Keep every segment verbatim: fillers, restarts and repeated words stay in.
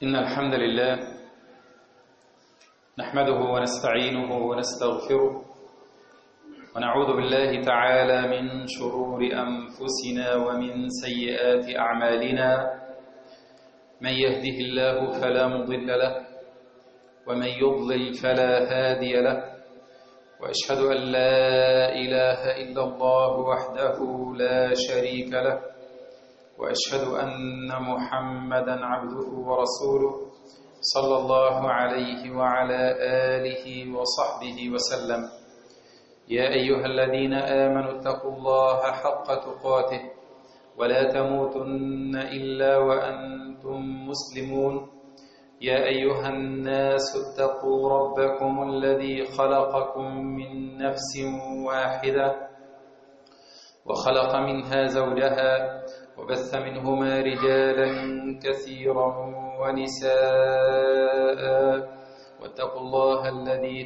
إن الحمد لله نحمده ونستعينه ونستغفره ونعوذ بالله تعالى من شرور أنفسنا ومن سيئات أعمالنا. من يهده الله فلا مضل له ومن يضلل فلا هادي له، وأشهد أن لا إله إلا الله وحده لا شريك له، وأشهد أن محمدا عبده ورسوله صلى الله عليه وعلى آله وصحبه وسلم. يا أيها الذين آمنوا اتقوا الله حق تقاته ولا تموتن إلا وأنتم مسلمون. يا أيها الناس اتقوا ربكم الذي خلقكم من نفس واحدة وخلق منها زوجها وبث منهما رجالا كثيرا ونساء، واتقوا الله الذي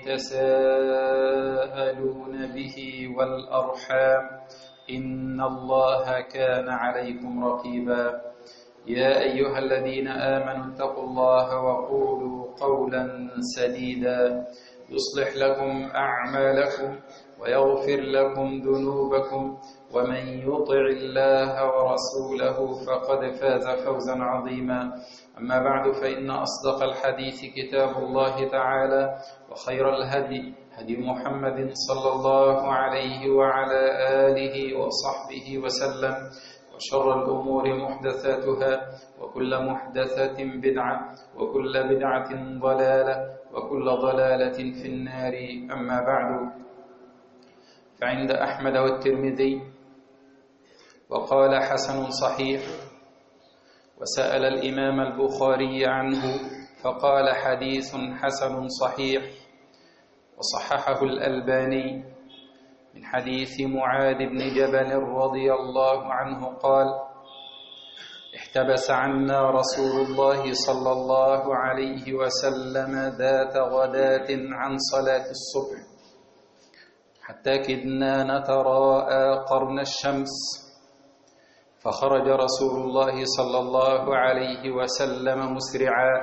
تساءلون به والأرحام إن الله كان عليكم رقيبا. يا أيها الذين آمنوا اتقوا الله وقولوا قولا سديدا يصلح لكم أعمالكم ويغفر لكم ذنوبكم، ومن يطع الله ورسوله فقد فاز فوزا عظيما. أما بعد، فإن أصدق الحديث كتاب الله تعالى، وخير الهدي هدي محمد صلى الله عليه وعلى آله وصحبه وسلم، وشر الأمور محدثاتها، وكل محدثة بدعة، وكل بدعة ضلالة، وكل ضلالة في النار. أما بعد، فعند أحمد والترمذي وقال حسن صحيح، وسأل الإمام البخاري عنه فقال حديث حسن صحيح، وصححه الألباني من حديث معاذ بن جبل رضي الله عنه قال: احتبس عنا رسول الله صلى الله عليه وسلم ذات غداة عن صلاة الصبح حتى كدنا نتراءى قرن الشمس، فخرج رسول الله صلى الله عليه وسلم مسرعا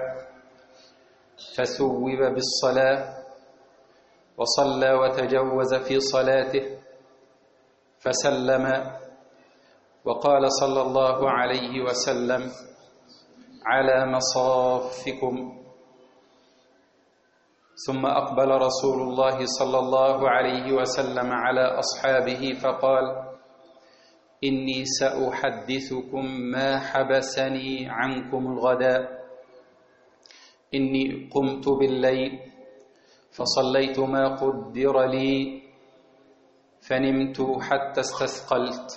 فثوب بالصلاة وصلى وتجوز في صلاته، فسلم وقال صلى الله عليه وسلم: على مصافكم. ثم أقبل رسول الله صلى الله عليه وسلم على أصحابه فقال: إني سأحدثكم ما حبسني عنكم الغداء. إني قمت بالليل فصليت ما قدر لي فنمت حتى استثقلت،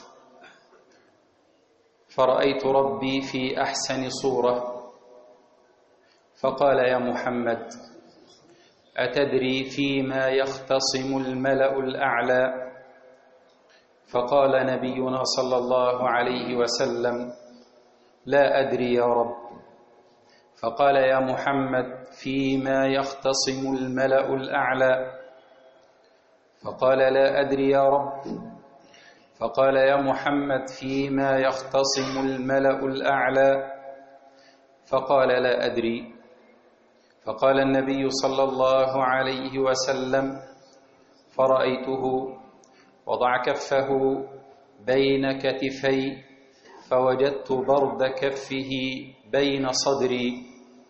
فرأيت ربي في أحسن صورة، فقال: يا محمد، أتدري فيما يختصم الملأ الأعلى؟ فقال نبينا صلى الله عليه وسلم: لا أدري يا رب. فقال: يا محمد، فيما يختصم الملأ الأعلى؟ فقال: لا أدري يا رب. فقال: يا محمد، فيما يختصم الملأ الأعلى؟ فقال: لا أدري. فقال النبي صلى الله عليه وسلم: فرأيته وضع كفه بين كتفي فوجدت برد كفه بين صدري،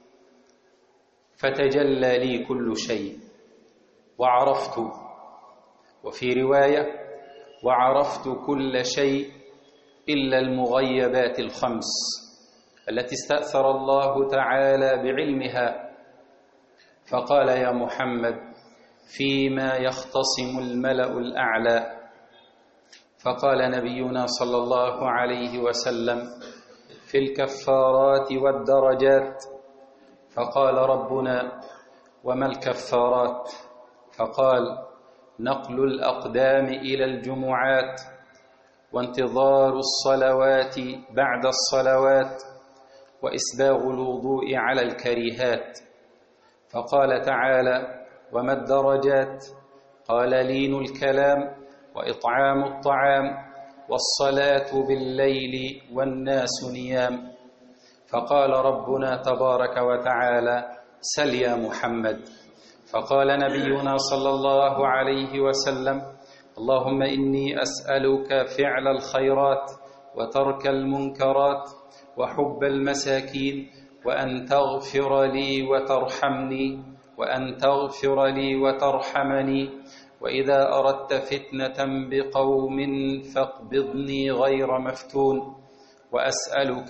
فتجلى لي كل شيء وعرفت، وفي رواية: وعرفت كل شيء إلا المغيبات الخمس التي استأثر الله تعالى بعلمها. فقال: يا محمد، فيما يختصم الملأ الأعلى؟ فقال نبينا صلى الله عليه وسلم: في الكفارات والدرجات. فقال ربنا: وما الكفارات؟ فقال: نقل الأقدام إلى الجمعات، وانتظار الصلوات بعد الصلوات، وإسباغ الوضوء على الكريهات. فقال تعالى: وما الدرجات؟ قال: لين الكلام، وإطعام الطعام، والصلاة بالليل والناس نيام. فقال ربنا تبارك وتعالى: سل يا محمد. فقال نبينا صلى الله عليه وسلم: اللهم إني أسألك فعل الخيرات وترك المنكرات وحب المساكين وأن تغفر لي وترحمني وأن تغفر لي وترحمني، وإذا أردت فتنة بقوم فاقبضني غير مفتون، وأسألك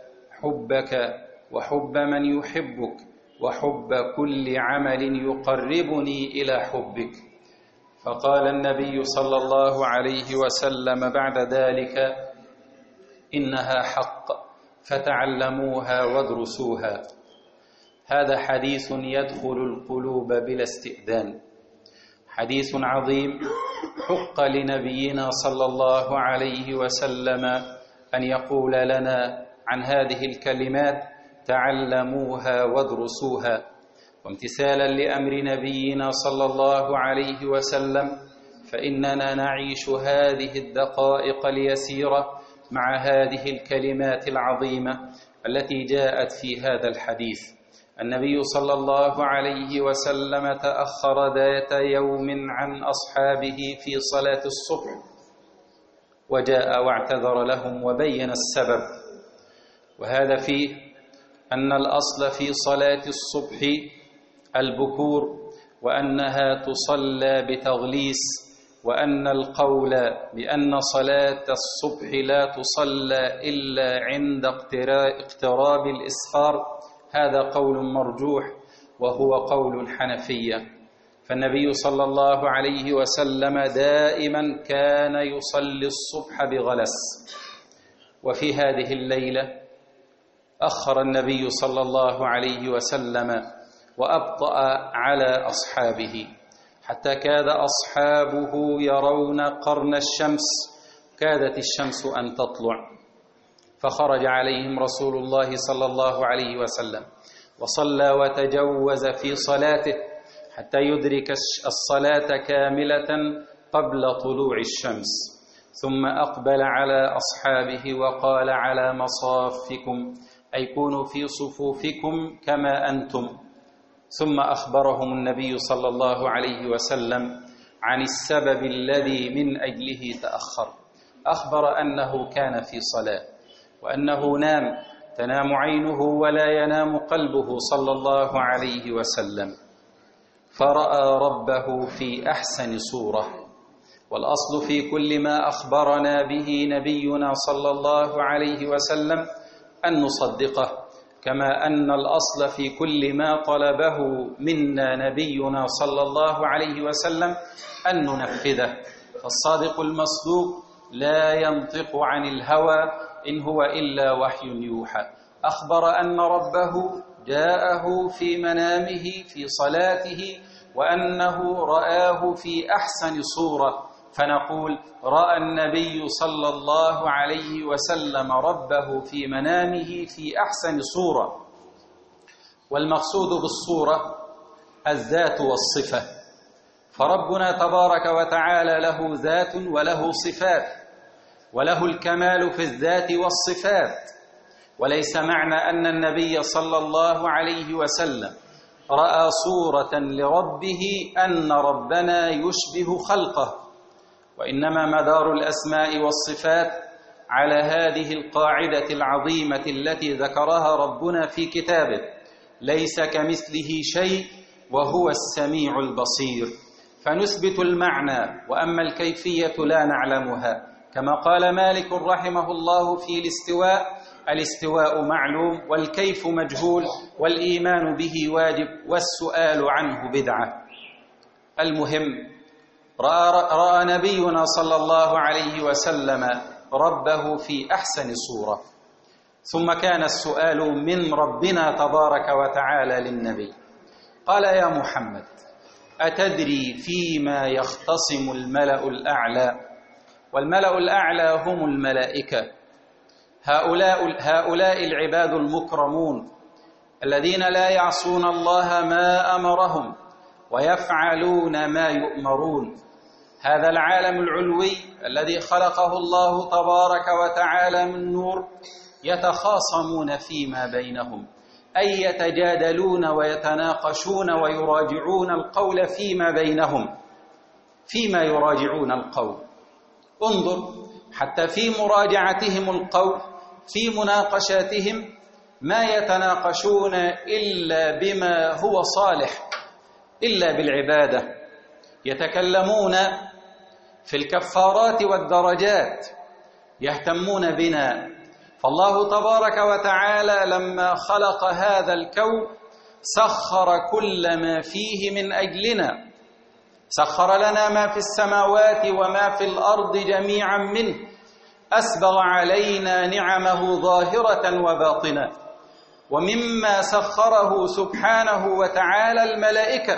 حبك وحب من يحبك وحب كل عمل يقربني إلى حبك. فقال النبي صلى الله عليه وسلم بعد ذلك: إنها حق فتعلموها وادرسوها. هذا حديث يدخل القلوب بلا استئذان، حديث عظيم حق لنبينا صلى الله عليه وسلم أن يقول لنا عن هذه الكلمات: تعلموها وادرسوها. وامتثالا لأمر نبينا صلى الله عليه وسلم فإننا نعيش هذه الدقائق اليسيرة مع هذه الكلمات العظيمة التي جاءت في هذا الحديث. النبي صلى الله عليه وسلم تأخر ذات يوم عن أصحابه في صلاة الصبح، وجاء واعتذر لهم وبين السبب، وهذا فيه أن الأصل في صلاة الصبح البكور، وأنها تصلى بتغليس، وأن القول بأن صلاة الصبح لا تصلى إلا عند اقتراب الإسفار هذا قول مرجوح، وهو قول الحنفية. فالنبي صلى الله عليه وسلم دائما كان يصلي الصبح بغلس، وفي هذه الليلة أخر النبي صلى الله عليه وسلم وأبطأ على أصحابه، حتى كاد أصحابه يرون قرن الشمس، كادت الشمس أن تطلع، فخرج عليهم رسول الله صلى الله عليه وسلم وصلى وتجوز في صلاته حتى يدرك الصلاة كاملة قبل طلوع الشمس، ثم أقبل على أصحابه وقال: على مصافكم، أي كونوا في صفوفكم كما أنتم. ثم أخبرهم النبي صلى الله عليه وسلم عن السبب الذي من أجله تأخر. أخبر أنه كان في صلاة، وأنه نام، تنام عينه ولا ينام قلبه صلى الله عليه وسلم، فرأى ربه في أحسن صورة. والأصل في كل ما أخبرنا به نبينا صلى الله عليه وسلم أن نصدقه، كما أن الأصل في كل ما طلبه منا نبينا صلى الله عليه وسلم أن ننفذه. فالصادق المصدوق لا ينطق عن الهوى إن هو إلا وحي يوحى. أخبر أن ربه جاءه في منامه في صلاته، وأنه رآه في أحسن صورة، فنقول: رأى النبي صلى الله عليه وسلم ربه في منامه في أحسن صورة. والمقصود بالصورة الذات والصفة، فربنا تبارك وتعالى له ذات وله صفات، وله الكمال في الذات والصفات. وليس معنى أن النبي صلى الله عليه وسلم رأى صورة لربه أن ربنا يشبه خلقه، وإنما مدار الأسماء والصفات على هذه القاعدة العظيمة التي ذكرها ربنا في كتابه: ليس كمثله شيء وهو السميع البصير. فنثبت المعنى، وأما الكيفية لا نعلمها. كما قال مالك رحمه الله في الاستواء: الاستواء معلوم والكيف مجهول، والإيمان به واجب والسؤال عنه بدعة. المهم، رأى, رأى نبينا صلى الله عليه وسلم ربه في أحسن صورة، ثم كان السؤال من ربنا تبارك وتعالى للنبي. قال: يا محمد، أتدري فيما يختصم الملأ الأعلى؟ والملأ الأعلى هم الملائكة، هؤلاء, هؤلاء العباد المكرمون الذين لا يعصون الله ما أمرهم ويفعلون ما يؤمرون. هذا العالم العلوي الذي خلقه الله تبارك وتعالى من نور يتخاصمون فيما بينهم، أي يتجادلون ويتناقشون ويراجعون القول فيما بينهم. فيما يراجعون القول، انظر حتى في مراجعتهم القول، في مناقشاتهم ما يتناقشون إلا بما هو صالح، إلا بالعبادة. يتكلمون في الكفارات والدرجات، يهتمون بنا. فالله تبارك وتعالى لما خلق هذا الكون سخر كل ما فيه من أجلنا، سخر لنا ما في السماوات وما في الأرض جميعا منه، أسبغ علينا نعمه ظاهرة وباطنة. ومما سخره سبحانه وتعالى الملائكة،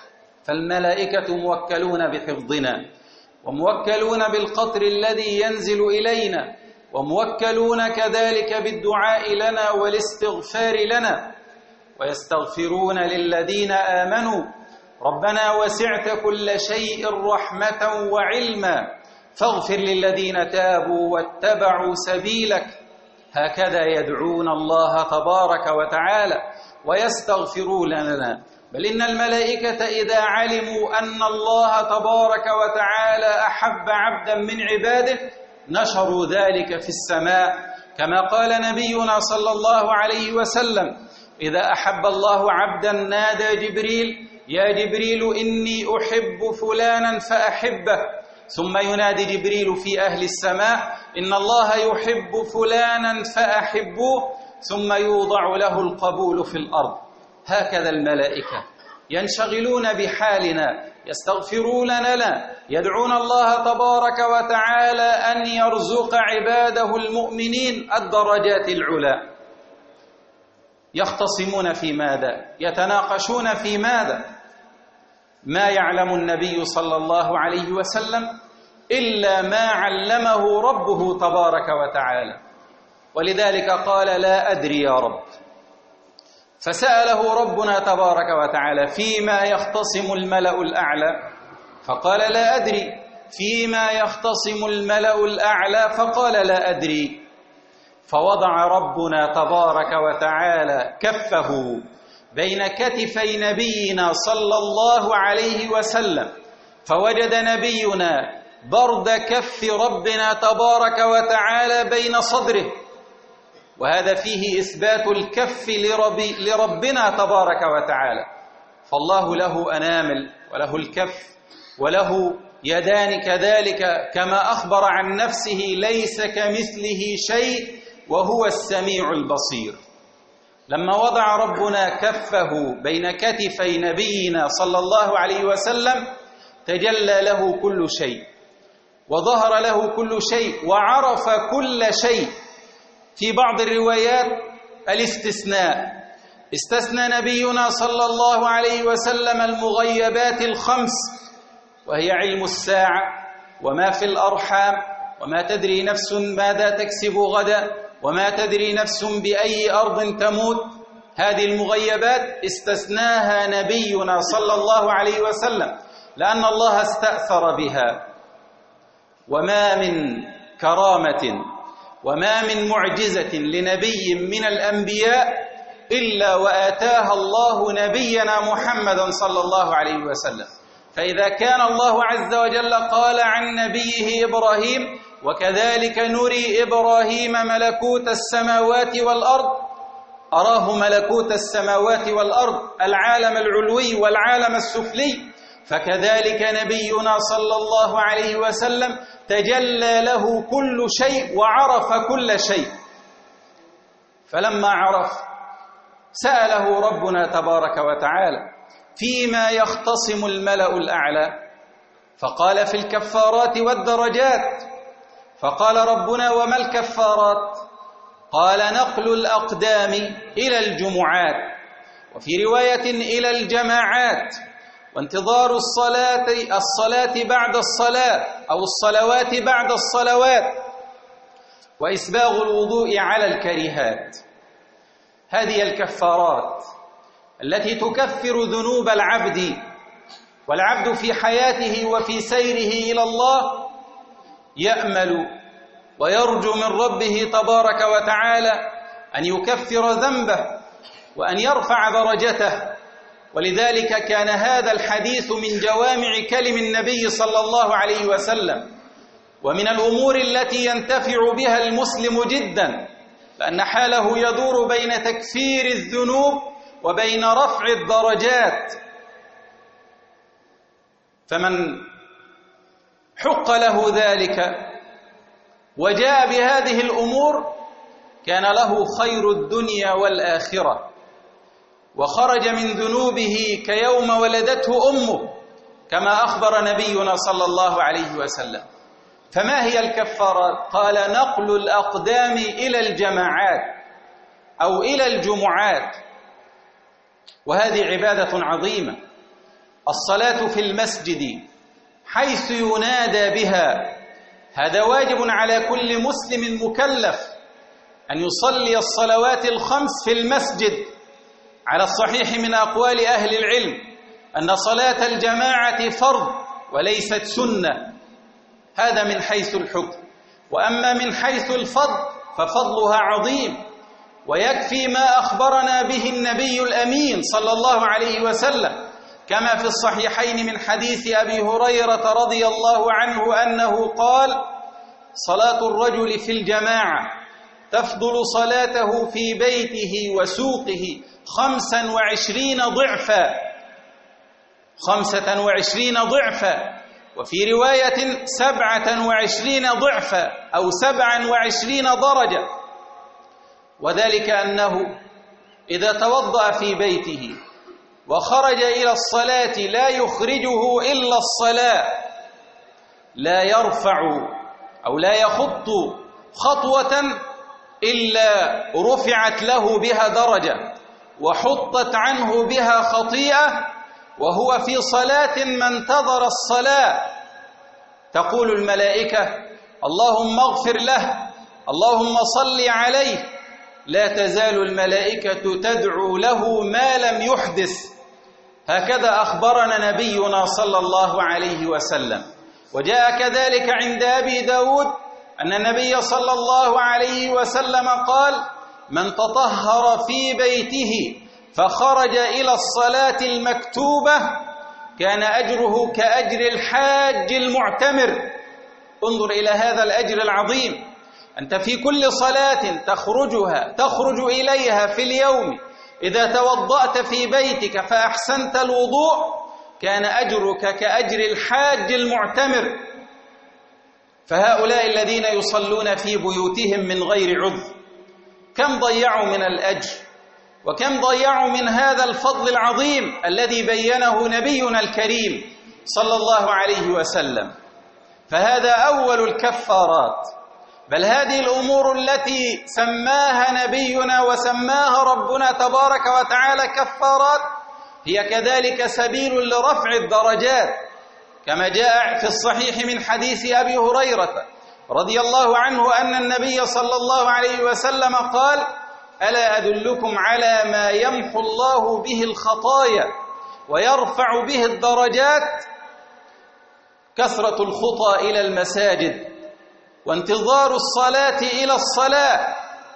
فالملائكة موكلون بحفظنا، وموكلون بالقطر الذي ينزل إلينا، وموكلون كذلك بالدعاء لنا والاستغفار لنا، ويستغفرون للذين آمنوا ربنا وسعت كل شيء رحمة وعلما فاغفر للذين تابوا واتبعوا سبيلك. هكذا يدعون الله تبارك وتعالى ويستغفرون لنا. بل إن الملائكة إذا علموا أن الله تبارك وتعالى أحب عبدا من عباده نشروا ذلك في السماء، كما قال نبينا صلى الله عليه وسلم: إذا أحب الله عبدا نادى جبريل: يا جبريل إني أحب فلانا فأحبه. ثم ينادي جبريل في أهل السماء: إن الله يحب فلانا فأحبوه. ثم يوضع له القبول في الأرض. هكذا الملائكة ينشغلون بحالنا، يستغفرون لنا، يدعون الله تبارك وتعالى أن يرزق عباده المؤمنين الدرجات العلى. يختصمون في ماذا؟ يتناقشون في ماذا؟ ما يعلم النبي صلى الله عليه وسلم إلا ما علمه ربه تبارك وتعالى، ولذلك قال: لا أدري يا رب. فسأله ربنا تبارك وتعالى: فيما يختصم الملأ الأعلى؟ فقال: لا أدري. فيما يختصم الملأ الأعلى؟ فقال: لا أدري. فوضع ربنا تبارك وتعالى كفه بين كتفي نبينا صلى الله عليه وسلم، فوجد نبينا برد كف ربنا تبارك وتعالى بين صدره. وهذا فيه إثبات الكف لرب لربنا تبارك وتعالى. فالله له أنامل وله الكف وله يدان كذلك، كما أخبر عن نفسه: ليس كمثله شيء وهو السميع البصير. لما وضع ربنا كفه بين كتفي نبينا صلى الله عليه وسلم تجلى له كل شيء، وظهر له كل شيء، وعرف كل شيء. في بعض الروايات الاستثناء، استثنى نبينا صلى الله عليه وسلم المغيبات الخمس، وهي علم الساعة وما في الأرحام وما تدري نفس ماذا تكسب غدا وما تدري نفس بأي أرض تموت. هذه المغيبات استثناها نبينا صلى الله عليه وسلم لأن الله استأثر بها. وما من كرامة وما من معجزة لنبي من الأنبياء إلا وآتاها الله نبينا محمدا صلى الله عليه وسلم. فإذا كان الله عز وجل قال عن نبيه إبراهيم: وكذلك نري إبراهيم ملكوت السماوات والأرض، أراه ملكوت السماوات والأرض، العالم العلوي والعالم السفلي، فكذلك نبينا صلى الله عليه وسلم تجلى له كل شيء وعرف كل شيء. فلما عرف سأله ربنا تبارك وتعالى: فيما يختصم الملأ الأعلى؟ فقال: في الكفارات والدرجات. فقال ربنا: وما الكفارات؟ قال: نقل الأقدام إلى الجمعات، وفي رواية إلى الجماعات، وانتظار الصلاة الصلاة بعد الصلاة أو الصلوات بعد الصلوات، وإسباغ الوضوء على الكريهات. هذه الكفارات التي تكفر ذنوب العبد، والعبد في حياته وفي سيره إلى الله يأمل ويرجو من ربه تبارك وتعالى أن يكفر ذنبه وأن يرفع درجته. ولذلك كان هذا الحديث من جوامع كلم النبي صلى الله عليه وسلم، ومن الأمور التي ينتفع بها المسلم جدا، لأن حاله يدور بين تكفير الذنوب وبين رفع الدرجات. فمن حق له ذلك وجاء بهذه الأمور كان له خير الدنيا والآخرة، وخرج من ذنوبه كيوم ولدته أمه، كما أخبر نبينا صلى الله عليه وسلم. فما هي الكفارات؟ قال: نقل الأقدام إلى الجماعات أو إلى الجمعات، وهذه عبادة عظيمة. الصلاة في المسجد حيث ينادى بها، هذا واجب على كل مسلم مكلف أن يصلي الصلوات الخمس في المسجد، على الصحيح من أقوال أهل العلم أن صلاة الجماعة فرض وليست سنة، هذا من حيث الحكم. وأما من حيث الفضل ففضلها عظيم، ويكفي ما أخبرنا به النبي الأمين صلى الله عليه وسلم، كما في الصحيحين من حديث أبي هريرة رضي الله عنه أنه قال: صلاة الرجل في الجماعة تفضل صلاته في بيته وسوقه خمسا وعشرين ضعفا خمسة وعشرين ضعفا وفي رواية سبعة وعشرين ضعفا أو سبعا وعشرين درجة. وذلك أنه إذا توضأ في بيته وخرج إلى الصلاة لا يخرجه إلا الصلاة، لا يرفع أو لا يخط خطوة إلا رفعت له بها درجة وحطت عنه بها خطيئة، وهو في صلاة ما انتظر الصلاة. تقول الملائكة: اللهم اغفر له، اللهم صل عليه. لا تزال الملائكة تدعو له ما لم يحدث. هكذا أخبرنا نبينا صلى الله عليه وسلم. وجاء كذلك عند أبي داود أن النبي صلى الله عليه وسلم قال: من تطهر في بيته فخرج إلى الصلاة المكتوبة كان أجره كأجر الحاج المعتمر. انظر إلى هذا الأجر العظيم، أنت في كل صلاة تخرجها تخرج إليها في اليوم، إذا توضأت في بيتك فأحسنت الوضوء كان أجرك كأجر الحاج المعتمر. فهؤلاء الذين يصلون في بيوتهم من غير عذر كم ضيعوا من الأجر، وكم ضيعوا من هذا الفضل العظيم الذي بينه نبينا الكريم صلى الله عليه وسلم. فهذا أول الكفارات، بل هذه الأمور التي سماها نبينا وسماها ربنا تبارك وتعالى كفارات هي كذلك سبيل لرفع الدرجات، كما جاء في الصحيح من حديث أبي هريرة رضي الله عنه أن النبي صلى الله عليه وسلم قال: ألا أدلكم على ما يمحو الله به الخطايا ويرفع به الدرجات؟ كثرة الخطى إلى المساجد، وانتظار الصلاة إلى الصلاة،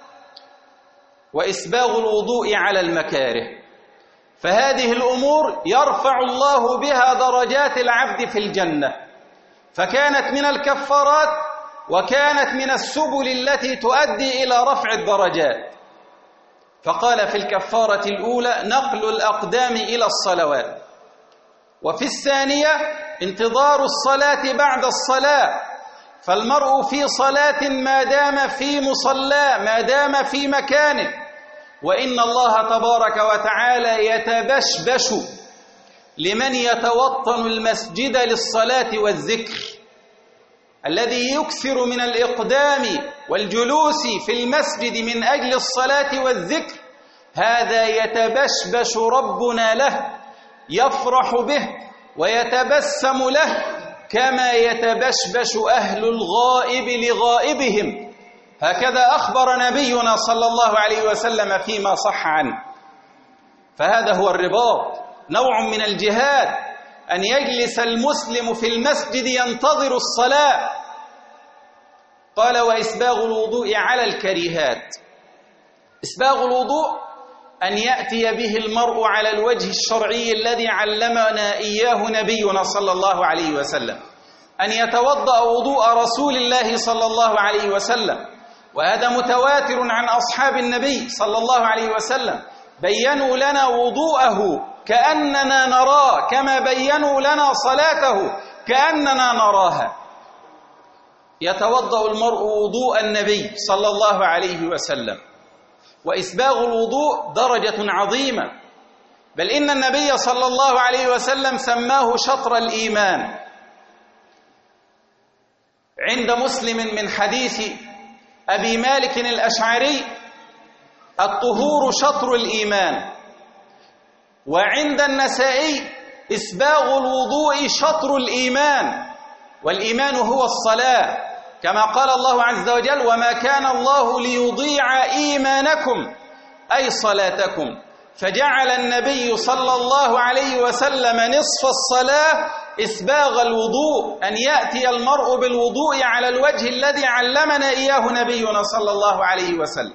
وإسباغ الوضوء على المكاره. فهذه الأمور يرفع الله بها درجات العبد في الجنة، فكانت من الكفارات وكانت من السبل التي تؤدي إلى رفع الدرجات. فقال في الكفارة الأولى: نقل الأقدام إلى الصلوات، وفي الثانية انتظار الصلاة بعد الصلاة. فالمرء في صلاة ما دام في مصلاه، ما دام في مكانه، وإن الله تبارك وتعالى يتبشبش لمن يتوطن المسجد للصلاة والذكر. الذي يكثر من الإقدام والجلوس في المسجد من أجل الصلاة والذكر هذا يتبشبش ربنا له، يفرح به ويتبسم له كما يتبشبش أهل الغائب لغائبهم. هكذا أخبر نبينا صلى الله عليه وسلم فيما صح عنه. فهذا هو الرباط، نوع من الجهاد، أن يجلس المسلم في المسجد ينتظر الصلاة. قال وإسباغ الوضوء على الكريهات. إسباغ الوضوء أن يأتي به المرء على الوجه الشرعي الذي علمنا إياه نبينا صلى الله عليه وسلم، أن يتوضأ وضوء رسول الله صلى الله عليه وسلم، وهذا متواتر عن أصحاب النبي صلى الله عليه وسلم، بيّنوا لنا وضوءه كأننا نراه، كما بيّنوا لنا صلاته كأننا نراها. يتوضأ المرء وضوء النبي صلى الله عليه وسلم. وإسباغ الوضوء درجة عظيمة، بل إن النبي صلى الله عليه وسلم سماه شطر الإيمان. عند مسلم من حديث أبي مالك الأشعري: الطهور شطر الإيمان. وعند النسائي: إسباغ الوضوء شطر الإيمان، والإيمان هو الصلاة، كما قال الله عز وجل: وما كان الله ليضيع إيمانكم أي صلاتكم. فجعل النبي صلى الله عليه وسلم نصف الصلاة إسباغ الوضوء، أن يأتي المرء بالوضوء على الوجه الذي علمنا إياه نبينا صلى الله عليه وسلم.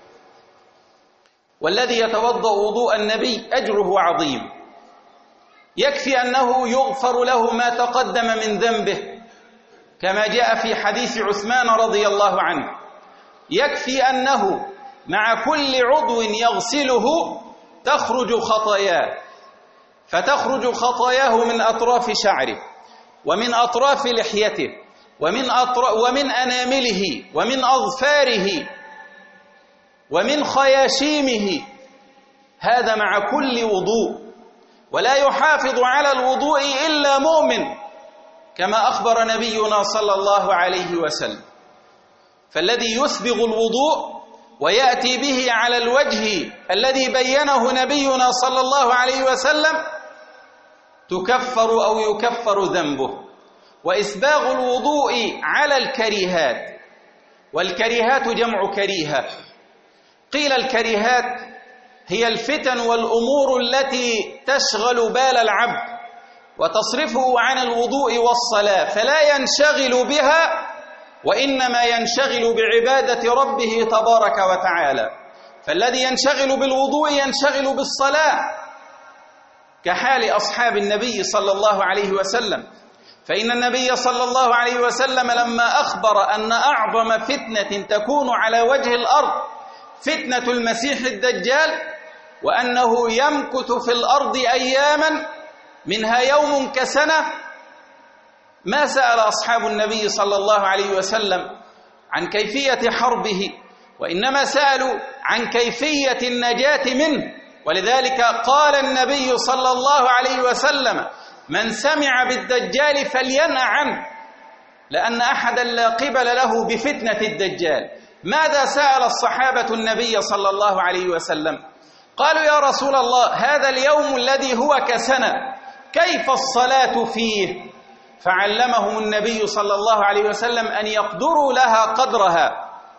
والذي يتوضأ وضوء النبي أجره عظيم، يكفي أنه يغفر له ما تقدم من ذنبه، كما جاء في حديث عثمان رضي الله عنه: يكفي أنه مع كل عضو يغسله تخرج خطاياه، فتخرج خطاياه من أطراف شعره، ومن أطراف لحيته، ومن, أطر... ومن أنامله، ومن أظفاره، ومن خياشيمه، هذا مع كل وضوء. ولا يحافظ على الوضوء إلا مؤمن، كما أخبر نبينا صلى الله عليه وسلم. فالذي يسبغ الوضوء ويأتي به على الوجه الذي بينه نبينا صلى الله عليه وسلم تكفر أو يكفر ذنبه. وإسباغ الوضوء على الكريهات، والكريهات جمع كريهة. قيل الكريهات هي الفتن والأمور التي تشغل بال العبد وتصرفه عن الوضوء والصلاة، فلا ينشغل بها، وإنما ينشغل بعبادة ربه تبارك وتعالى. فالذي ينشغل بالوضوء ينشغل بالصلاة، كحال أصحاب النبي صلى الله عليه وسلم. فإن النبي صلى الله عليه وسلم لما أخبر أن أعظم فتنة تكون على وجه الأرض فتنة المسيح الدجال، وأنه يمكث في الأرض أياما منها يوم كسنة، ما سأل أصحاب النبي صلى الله عليه وسلم عن كيفية حربه، وإنما سألوا عن كيفية النجاة منه. ولذلك قال النبي صلى الله عليه وسلم: من سمع بالدجال فلينأ عنه، لأن أحدا لا قبل له بفتنة الدجال. ماذا سأل الصحابة النبي صلى الله عليه وسلم؟ قالوا: يا رسول الله، هذا اليوم الذي هو كسنة كيف الصلاة فيه؟ فعلمهم النبي صلى الله عليه وسلم أن يقدروا لها قدرها.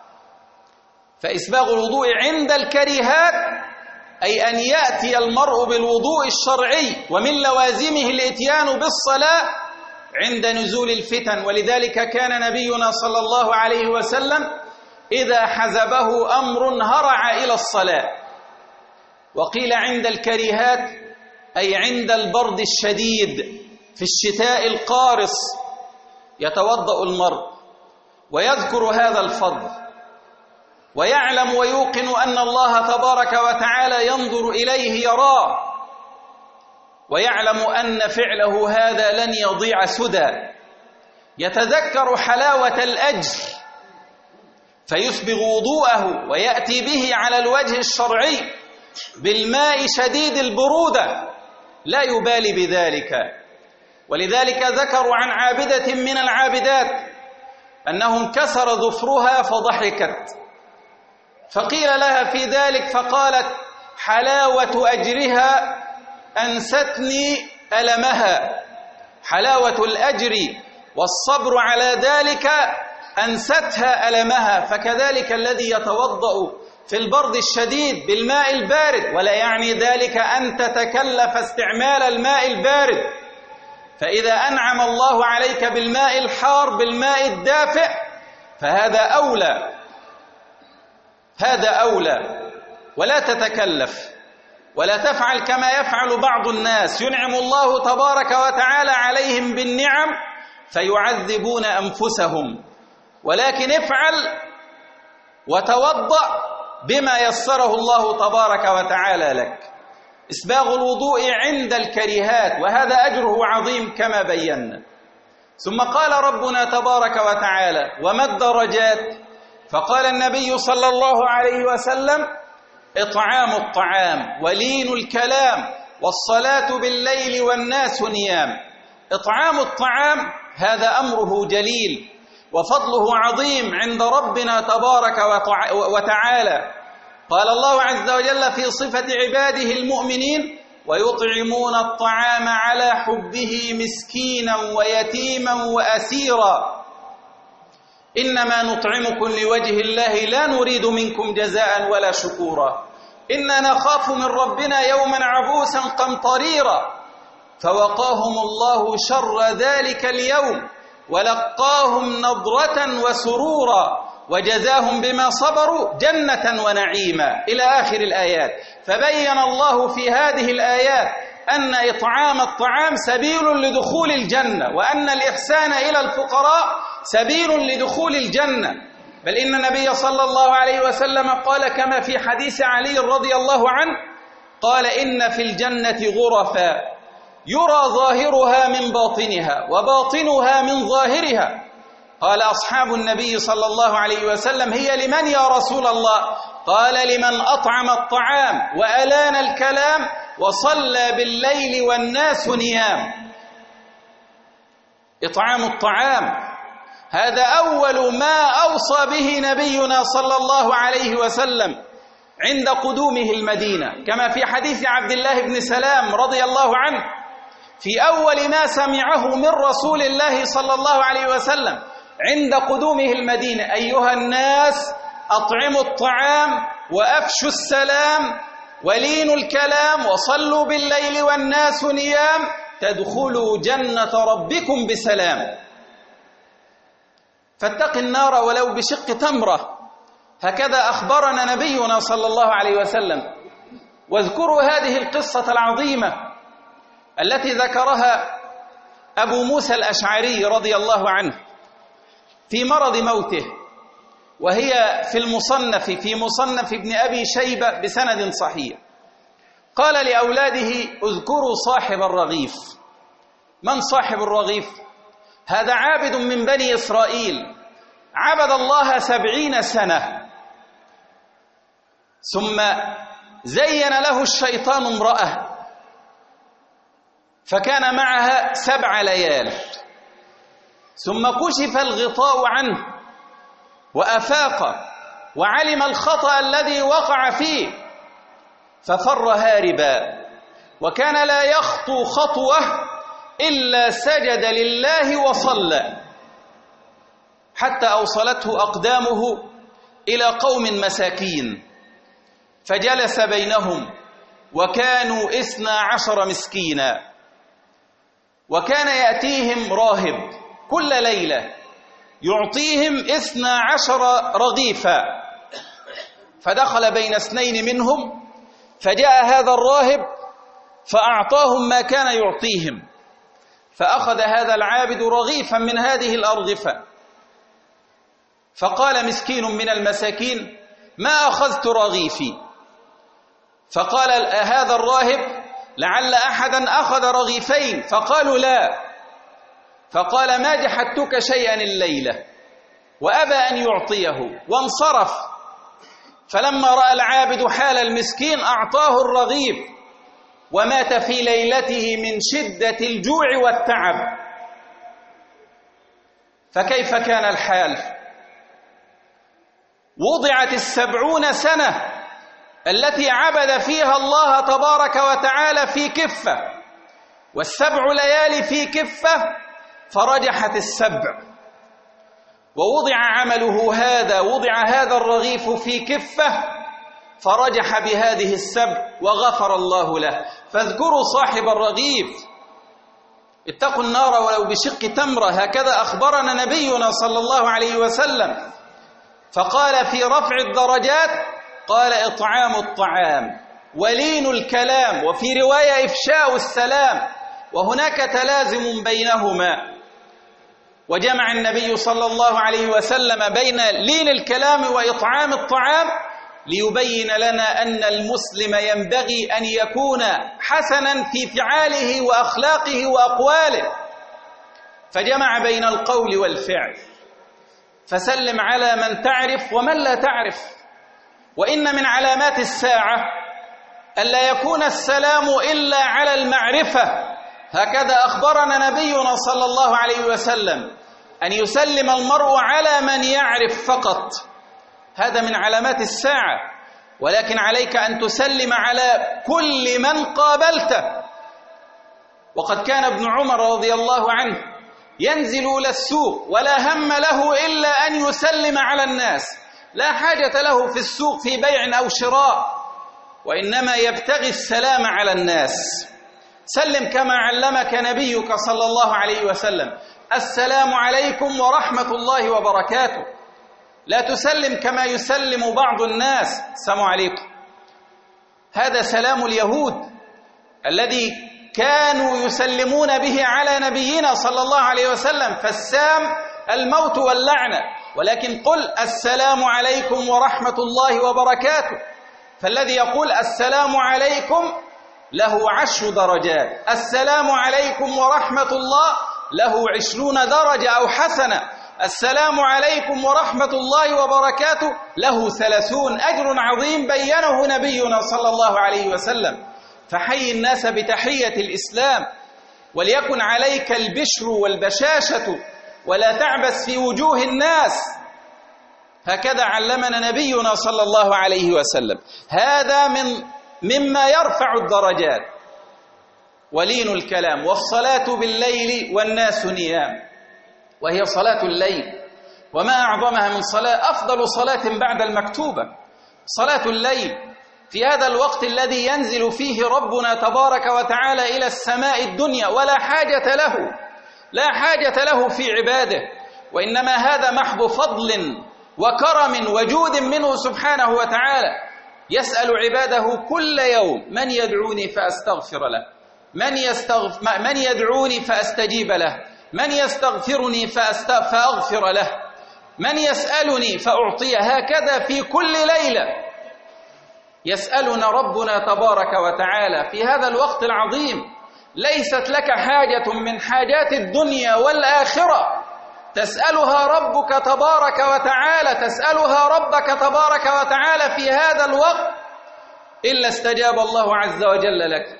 فإسباغ الوضوء عند الكريهات أي أن يأتي المرء بالوضوء الشرعي، ومن لوازمه الإتيان بالصلاة عند نزول الفتن. ولذلك كان نبينا صلى الله عليه وسلم إذا حزبه أمر هرع إلى الصلاة. وقيل عند الكريهات أي عند البرد الشديد في الشتاء القارص يتوضأ المرء ويذكر هذا الفضل، ويعلم ويوقن أن الله تبارك وتعالى ينظر إليه يراه، ويعلم أن فعله هذا لن يضيع سدى. يتذكر حلاوة الأجر فيسبغ وضوءه ويأتي به على الوجه الشرعي بالماء شديد البرودة، لا يبالي بذلك. ولذلك ذكروا عن عابدة من العابدات أنه انكسر ظفرها فضحكت، فقيل لها في ذلك فقالت: حلاوة أجرها أنستني ألمها. حلاوة الأجر والصبر على ذلك أنستها ألمها. فكذلك الذي يتوضأ في البرد الشديد بالماء البارد، ولا يعني ذلك أن تتكلف استعمال الماء البارد، فإذا أنعم الله عليك بالماء الحار بالماء الدافئ فهذا أولى، هذا أولى. ولا تتكلف ولا تفعل كما يفعل بعض الناس، ينعم الله تبارك وتعالى عليهم بالنعم فيعذبون أنفسهم، ولكن افعل وتوضأ بما يسره الله تبارك وتعالى لك. إسباغ الوضوء عند الكريهات، وهذا أجره عظيم كما بينا. ثم قال ربنا تبارك وتعالى: وما الدرجات؟ فقال النبي صلى الله عليه وسلم: إطعام الطعام ولين الكلام والصلاة بالليل والناس نيام. إطعام الطعام هذا أمره جليل وفضله عظيم عند ربنا تبارك وتعالى. قال الله عز وجل في صفة عباده المؤمنين: ويطعمون الطعام على حبه مسكينا ويتيما وأسيرا إنما نطعمكم لوجه الله لا نريد منكم جزاء ولا شكورا إنا نخاف من ربنا يوما عبوسا قمطريرا فوقاهم الله شر ذلك اليوم ولقاهم نضرة وسرورا وجزاهم بما صبروا جنة ونعيما إلى آخر الآيات. فبين الله في هذه الآيات أن إطعام الطعام سبيل لدخول الجنة، وأن الإحسان إلى الفقراء سبيل لدخول الجنة. بل إن النبي صلى الله عليه وسلم قال كما في حديث علي رضي الله عنه قال: إن في الجنة غرفا يرى ظاهرها من باطنها وباطنها من ظاهرها. قال أصحاب النبي صلى الله عليه وسلم: هي لمن يا رسول الله؟ قال: لمن أطعم الطعام وألان الكلام وصلى بالليل والناس نيام. إطعام الطعام هذا أول ما أوصى به نبينا صلى الله عليه وسلم عند قدومه المدينة، كما في حديث عبد الله بن سلام رضي الله عنه في أول ما سمعه من رسول الله صلى الله عليه وسلم عند قدومه المدينة: أيها الناس أطعموا الطعام وأفشوا السلام ولينوا الكلام وصلوا بالليل والناس نيام تدخلوا جنة ربكم بسلام. فاتق النار ولو بشق تمرة، هكذا أخبرنا نبينا صلى الله عليه وسلم. واذكروا هذه القصة العظيمة التي ذكرها أبو موسى الأشعري رضي الله عنه في مرض موته، وهي في المصنف في مصنف ابن أبي شيبة بسند صحيح. قال لأولاده: اذكروا صاحب الرغيف. من صاحب الرغيف؟ هذا عابد من بني إسرائيل عبد الله سبعين سنة، ثم زين له الشيطان امرأة فكان معها سبع ليال، ثم كشف الغطاء عنه وأفاق وعلم الخطأ الذي وقع فيه ففر هاربا، وكان لا يخطو خطوة إلا سجد لله وصلى، حتى أوصلته أقدامه إلى قوم مساكين فجلس بينهم وكانوا إثنى عشر مسكينا، وكان يأتيهم راهب كل ليلة يعطيهم إثنى عشر رغيفا. فدخل بين اثنين منهم فجاء هذا الراهب فأعطاهم ما كان يعطيهم، فأخذ هذا العابد رغيفا من هذه الأرغفة، فقال مسكين من المساكين: ما أخذت رغيفي؟ فقال هذا الراهب: لعل أحدا أخذ رغيفين. فقالوا: لا. فقال: ما جحدتك شيئا الليلة، وأبى أن يعطيه وانصرف. فلما رأى العابد حال المسكين أعطاه الرغيف، ومات في ليلته من شدة الجوع والتعب. فكيف كان الحال؟ وضعت السبعون سنة التي عبد فيها الله تبارك وتعالى في كفة، والسبع ليالي في كفة، فرجحت السبع، ووضع عمله هذا، وضع هذا الرغيف في كفة فرجح بهذه السبع وغفر الله له. فاذكروا صاحب الرغيف، اتقوا النار ولو بشق تمرة، هكذا أخبرنا نبينا صلى الله عليه وسلم. فقال في رفع الدرجات قال إطعام الطعام ولين الكلام، وفي رواية إفشاء السلام، وهناك تلازم بينهما. وجمع النبي صلى الله عليه وسلم بين لين الكلام وإطعام الطعام ليبين لنا أن المسلم ينبغي أن يكون حسنا في فعاله وأخلاقه وأقواله، فجمع بين القول والفعل. فسلم على من تعرف ومن لا تعرف. وإن من علامات الساعة ألا يكون السلام إلا على المعرفة، هكذا أخبرنا نبينا صلى الله عليه وسلم، أن يسلم المرء على من يعرف فقط، هذا من علامات الساعة. ولكن عليك أن تسلم على كل من قابلته. وقد كان ابن عمر رضي الله عنه ينزل إلى السوق ولا هم له إلا أن يسلم على الناس، لا حاجة له في السوق في بيع أو شراء، وإنما يبتغي السلام على الناس. سلم كما علمك نبيك صلى الله عليه وسلم، السلام عليكم ورحمة الله وبركاته. لا تسلم كما يسلم بعض الناس، السلام عليكم. هذا سلام اليهود الذي كانوا يسلمون به على نبينا صلى الله عليه وسلم، فالسام الموت واللعنة، ولكن قل السلام عليكم ورحمة الله وبركاته. فالذي يقول السلام عليكم له عشر درجات، السلام عليكم ورحمة الله له عشرون درجة أو حسنة، السلام عليكم ورحمة الله وبركاته له ثلاثون أجر عظيم بينه نبينا صلى الله عليه وسلم. فحي الناس بتحية الإسلام، وليكن عليك البشر والبشاشة ولا تعبس في وجوه الناس، هكذا علمنا نبينا صلى الله عليه وسلم. هذا من مما يرفع الدرجات. ولين الكلام، والصلاة بالليل والناس نيام، وهي صلاة الليل، وما أعظمها من صلاة، أفضل صلاة بعد المكتوبة صلاة الليل، في هذا الوقت الذي ينزل فيه ربنا تبارك وتعالى إلى السماء الدنيا، ولا حاجة له لا حاجة له في عباده، وإنما هذا محض فضل وكرم وجود منه سبحانه وتعالى. يسأل عباده كل يوم من يدعوني فأستغفر له، من, يستغف... من يدعوني فأستجيب له، من يستغفرني فأغفر له، من يسألني فأعطيه، هكذا في كل ليلة يسألنا ربنا تبارك وتعالى في هذا الوقت العظيم. ليست لك حاجة من حاجات الدنيا والآخرة تسألها ربك تبارك وتعالى تسألها ربك تبارك وتعالى في هذا الوقت إلا استجاب الله عز وجل لك.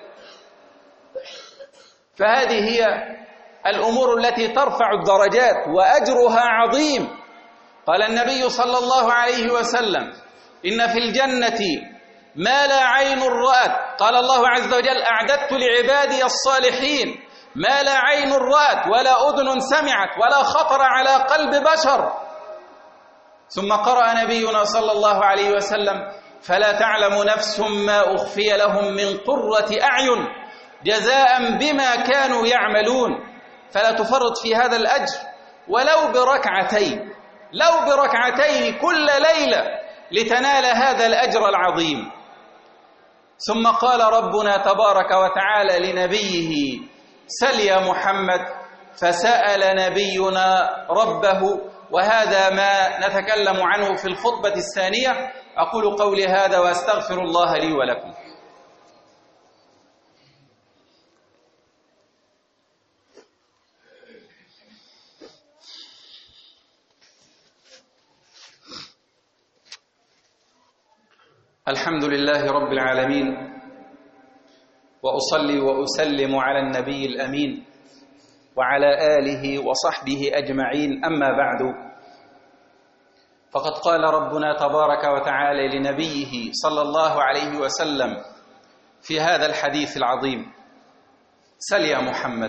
فهذه هي الأمور التي ترفع الدرجات وأجرها عظيم. قال النبي صلى الله عليه وسلم: إن في الجنة ما لا عين رأت. قال الله عز وجل: أعددت لعبادي الصالحين ما لا عين رأت ولا أذن سمعت ولا خطر على قلب بشر. ثم قرأ نبينا صلى الله عليه وسلم: فلا تعلم نفس ما أخفي لهم من قرة أعين جزاء بما كانوا يعملون. فلا تفرط في هذا الأجر ولو بركعتين، لو بركعتين كل ليلة لتنال هذا الأجر العظيم. ثم قال ربنا تبارك وتعالى لنبيه: سل يا محمد. فسأل نبينا ربه، وهذا ما نتكلم عنه في الخطبة الثانية. أقول قولي هذا وأستغفر الله لي ولكم. الحمد لله رب العالمين، وأصلي وأسلم على النبي الأمين وعلى آله وصحبه أجمعين. أما بعد، فقد قال ربنا تبارك وتعالى لنبيه صلى الله عليه وسلم في هذا الحديث العظيم: سل يا محمد.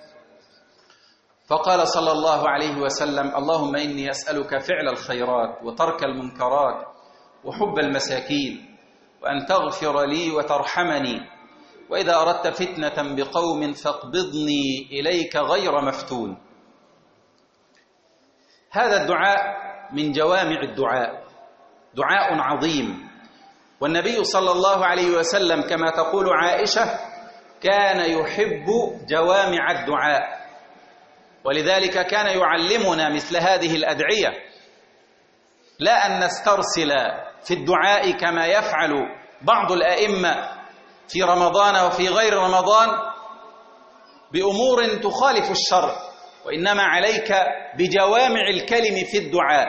فقال صلى الله عليه وسلم: اللهم إني أسألك فعل الخيرات وترك المنكرات وحب المساكين، وأن تغفر لي وترحمني، وإذا أردت فتنة بقوم فاقبضني إليك غير مفتون. هذا الدعاء من جوامع الدعاء، دعاء عظيم. والنبي صلى الله عليه وسلم كما تقول عائشة كان يحب جوامع الدعاء، ولذلك كان يعلمنا مثل هذه الأدعية، لا أن نسترسل في الدعاء كما يفعل بعض الأئمة في رمضان وفي غير رمضان بأمور تخالف الشرع، وإنما عليك بجوامع الكلم في الدعاء،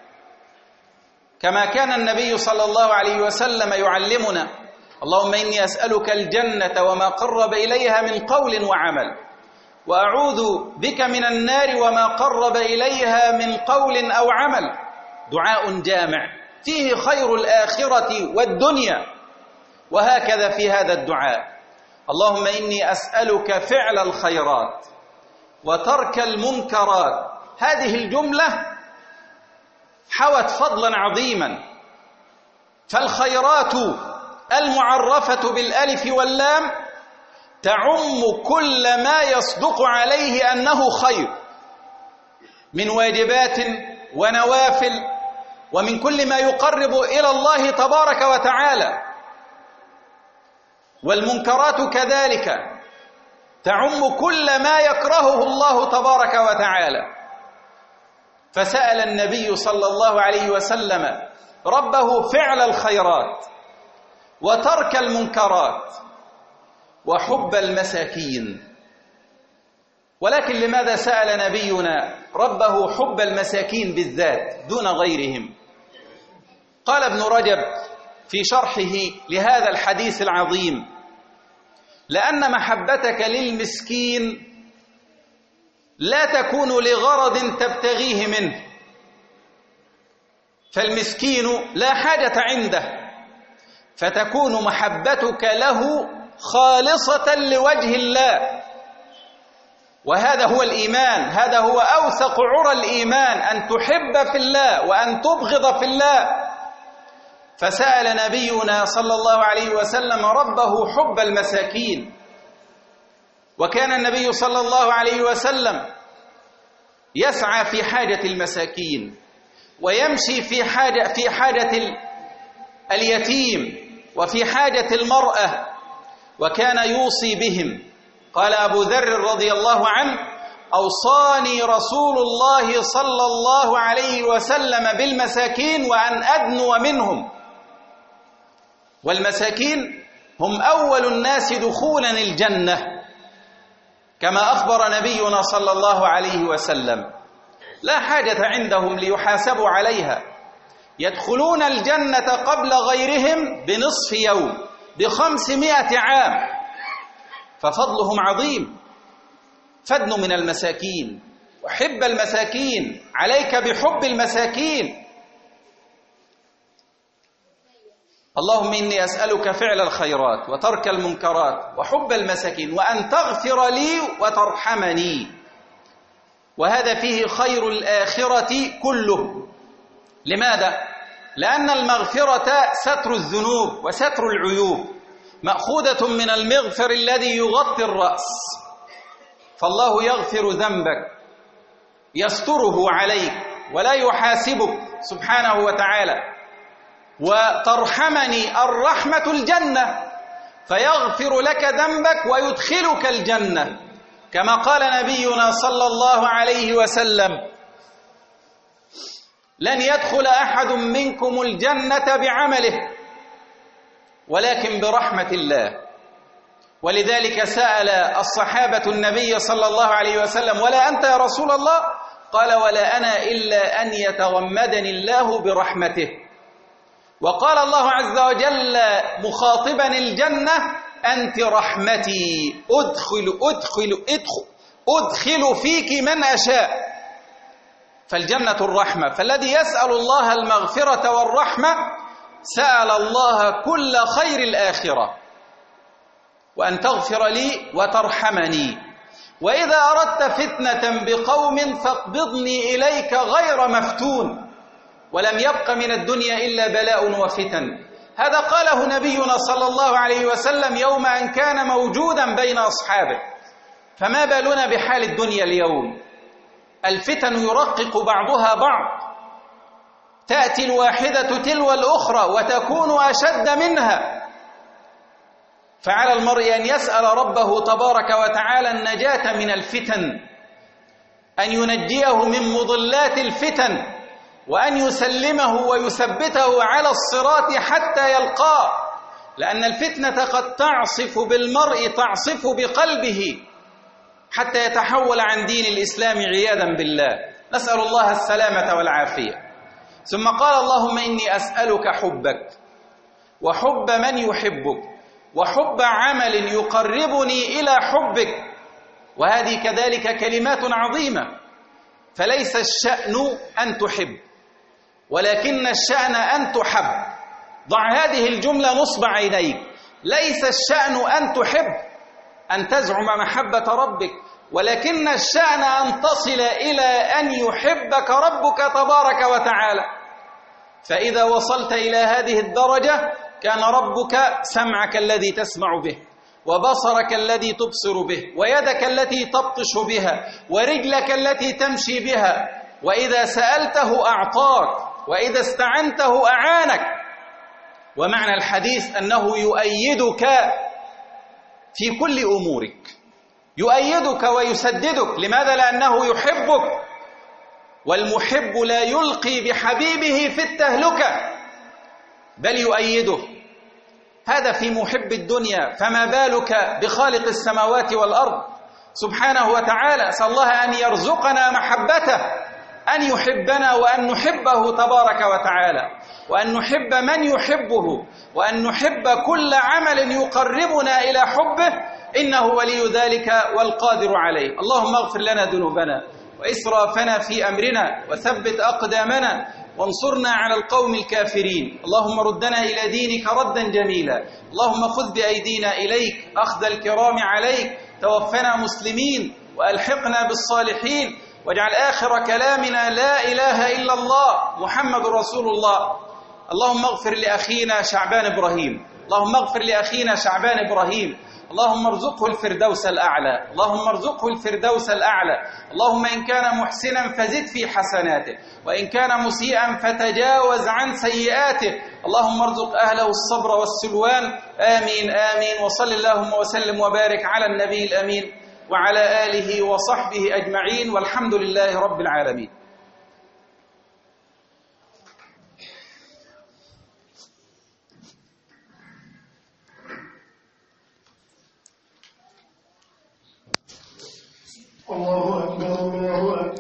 كما كان النبي صلى الله عليه وسلم يعلمنا: اللهم إني أسألك الجنة وما قرب إليها من قول وعمل، وأعوذ بك من النار وما قرب إليها من قول أو عمل. دعاء جامع فيه خير الآخرة والدنيا. وهكذا في هذا الدعاء: اللهم إني أسألك فعل الخيرات وترك المنكرات. هذه الجملة حوت فضلا عظيما، فالخيرات المعرفة بالألف واللام تعم كل ما يصدق عليه أنه خير من واجبات ونوافل، ومن كل ما يقرب إلى الله تبارك وتعالى. والمنكرات كذلك تعم كل ما يكرهه الله تبارك وتعالى. فسأل النبي صلى الله عليه وسلم ربه فعل الخيرات وترك المنكرات وحب المساكين. ولكن لماذا سأل نبينا ربه حب المساكين بالذات دون غيرهم؟ قال ابن رجب في شرحه لهذا الحديث العظيم: لأن محبتك للمسكين لا تكون لغرض تبتغيه منه، فالمسكين لا حاجة عنده، فتكون محبتك له خالصة لوجه الله. وهذا هو الإيمان، هذا هو أوثق عرى الإيمان، أن تحب في الله وأن تبغض في الله. فسأل نبينا صلى الله عليه وسلم ربه حب المساكين. وكان النبي صلى الله عليه وسلم يسعى في حاجة المساكين، ويمشي في حاجة في حاجة اليتيم وفي حاجة المرأة، وكان يوصي بهم. قال أبو ذر رضي الله عنه: أوصاني رسول الله صلى الله عليه وسلم بالمساكين وأن أدنو منهم. والمساكين هم أول الناس دخولا الجنة، كما أخبر نبينا صلى الله عليه وسلم: لا حاجة عندهم ليحاسبوا عليها، يدخلون الجنة قبل غيرهم بنصف يوم بخمسمائة عام، ففضلهم عظيم. فادنوا من المساكين وحب المساكين، عليك بحب المساكين. اللهم إني أسألك فعل الخيرات وترك المنكرات وحب المساكين وأن تغفر لي وترحمني. وهذا فيه خير الآخرة كله. لماذا؟ لأن المغفرة ستر الذنوب وستر العيوب، مأخوذة من المغفر الذي يغطي الرأس، فالله يغفر ذنبك يستره عليك ولا يحاسبك سبحانه وتعالى. وترحمني الرحمة الجنة، فيغفر لك ذنبك ويدخلك الجنة، كما قال نبينا صلى الله عليه وسلم: لن يدخل أحد منكم الجنة بعمله ولكن برحمة الله. ولذلك سأل الصحابة النبي صلى الله عليه وسلم: ولا أنت يا رسول الله؟ قال: ولا أنا إلا أن يتغمدني الله برحمته. وقال الله عز وجل مخاطبا الجنة: أنت رحمتي أدخل أدخل أدخل أدخل فيك من أشاء. فالجنة الرحمة، فالذي يسأل الله المغفرة والرحمة سأل الله كل خير الآخرة، وأن تغفر لي وترحمني. وإذا أردت فتنة بقوم فاقبضني إليك غير مفتون، ولم يبق من الدنيا إلا بلاء وفتن. هذا قاله نبينا صلى الله عليه وسلم يوم أن كان موجودا بين أصحابه. فما بالنا بحال الدنيا اليوم؟ الفتن يرقق بعضها بعض، تأتي الواحدة تلو الأخرى وتكون أشد منها. فعلى المرء أن يسأل ربه تبارك وتعالى النجاة من الفتن، أن ينجيه من مضلات الفتن، وأن يسلمه ويثبته على الصراط حتى يلقاه، لأن الفتنة قد تعصف بالمرء، تعصف بقلبه حتى يتحول عن دين الإسلام عياذا بالله. نسأل الله السلامة والعافية. ثم قال: اللهم إني أسألك حبك وحب من يحبك وحب عمل يقربني إلى حبك. وهذه كذلك كلمات عظيمة. فليس الشأن أن تحب، ولكن الشأن أن تحب. ضع هذه الجملة نصب عينيك. ليس الشأن أن تحب، أن تزعم محبة ربك، ولكن الشأن أن تصل إلى أن يحبك ربك تبارك وتعالى. فإذا وصلت إلى هذه الدرجة كان ربك سمعك الذي تسمع به، وبصرك الذي تبصر به، ويدك التي تبطش بها، ورجلك التي تمشي بها. وإذا سألته أعطاك، وإذا استعنته أعانك. ومعنى الحديث أنه يؤيدك في كل أمورك، يؤيدك ويسددك. لماذا؟ لأنه يحبك، والمحب لا يلقي بحبيبه في التهلكة بل يؤيده. هذا في محب الدنيا، فما بالك بخالق السماوات والأرض سبحانه وتعالى. أسأل الله أن يرزقنا محبته، أن يحبنا وأن نحبه تبارك وتعالى، وأن نحب من يحبه، وأن نحب كل عمل يقربنا إلى حبه، إنه ولي ذلك والقادر عليه. اللهم اغفر لنا ذنوبنا وإسرافنا في أمرنا، وثبت أقدامنا، وانصرنا على القوم الكافرين. اللهم ردنا إلى دينك ردا جميلا. اللهم خذ بأيدينا إليك أخذ الكرام عليك. توفنا مسلمين وألحقنا بالصالحين، واجعل آخر كلامنا لا إله إلا الله محمد رسول الله. اللهم اغفر لأخينا شعبان إبراهيم، اللهم اغفر لأخينا شعبان إبراهيم، اللهم ارزقه الفردوس الأعلى، اللهم ارزقه الفردوس الأعلى. اللهم إن كان محسنا فزد في حسناته، وإن كان مسيئا فتجاوز عن سيئاته. اللهم ارزق أهله الصبر والسلوان. آمين آمين. وصل اللهم وسلم وبارك على النبي الأمين وعلى آله وصحبه أجمعين، والحمد لله رب العالمين. الله أكبر الله أكبر.